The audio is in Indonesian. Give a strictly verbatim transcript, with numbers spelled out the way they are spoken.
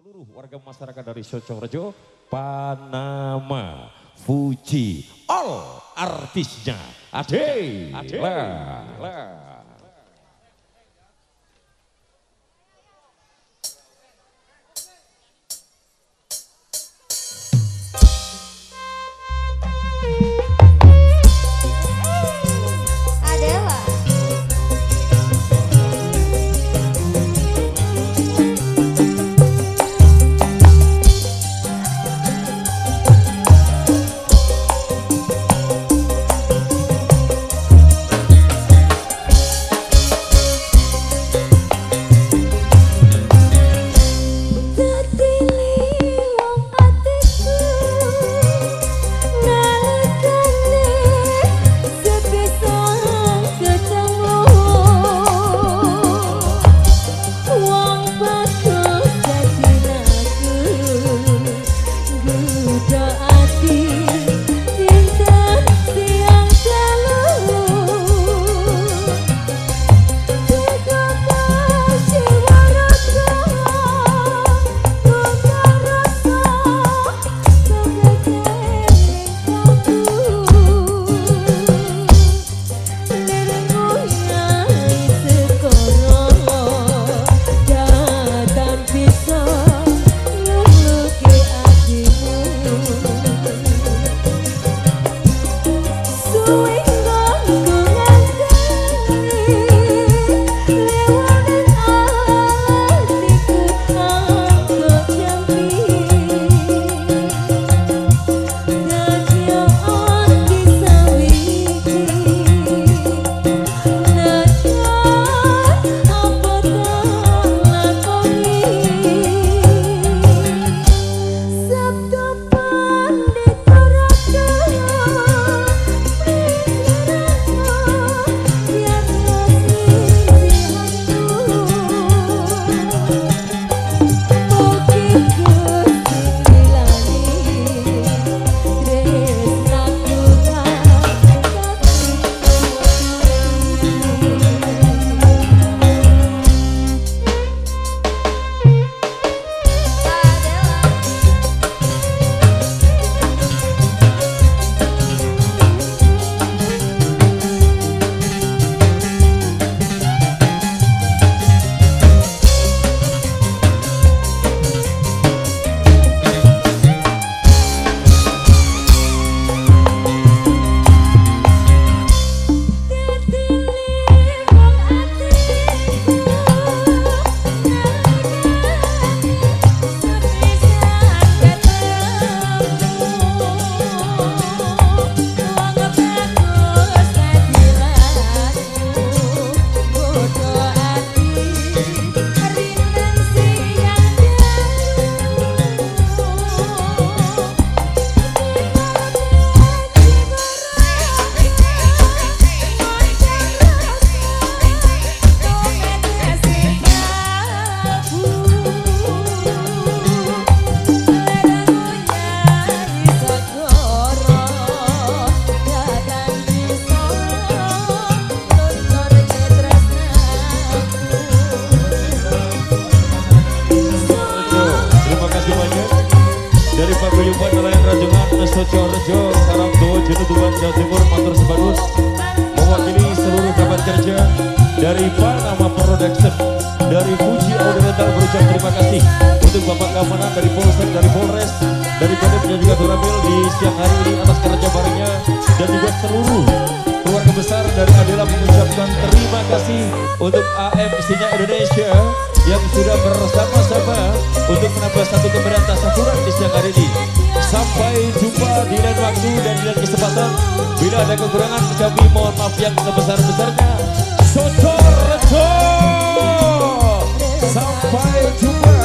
seluruh warga masyarakat dari Socongrejo, Panama, Fuji, all artisnya, Ade, Ade, lah, lah. Socongrejo, Sarang Dowo, Jenutuban, Jawa Timur, Matur Sebagus, mewakili seluruh kabar kerja dari Panama Production, dari Fuji Audio Rental berucap terima kasih untuk Bapak Keamanan dari Polsek, dari Polres, dari Kodam dan juga Doramil di siang hari ini atas kerja barengnya, dan juga seluruh keluarga besar dari Adela mengucapkan terima kasih untuk A M Istrinya Indonesia yang sudah bersama-sama untuk menambah satu kebenaran tasyakuran di siang hari ini. Sampai jumpa di lain waktu dan di lain kesempatan. Bila ada kekurangan kami mohon maaf yang sebesar-besarnya. Socongrejo, sampai jumpa.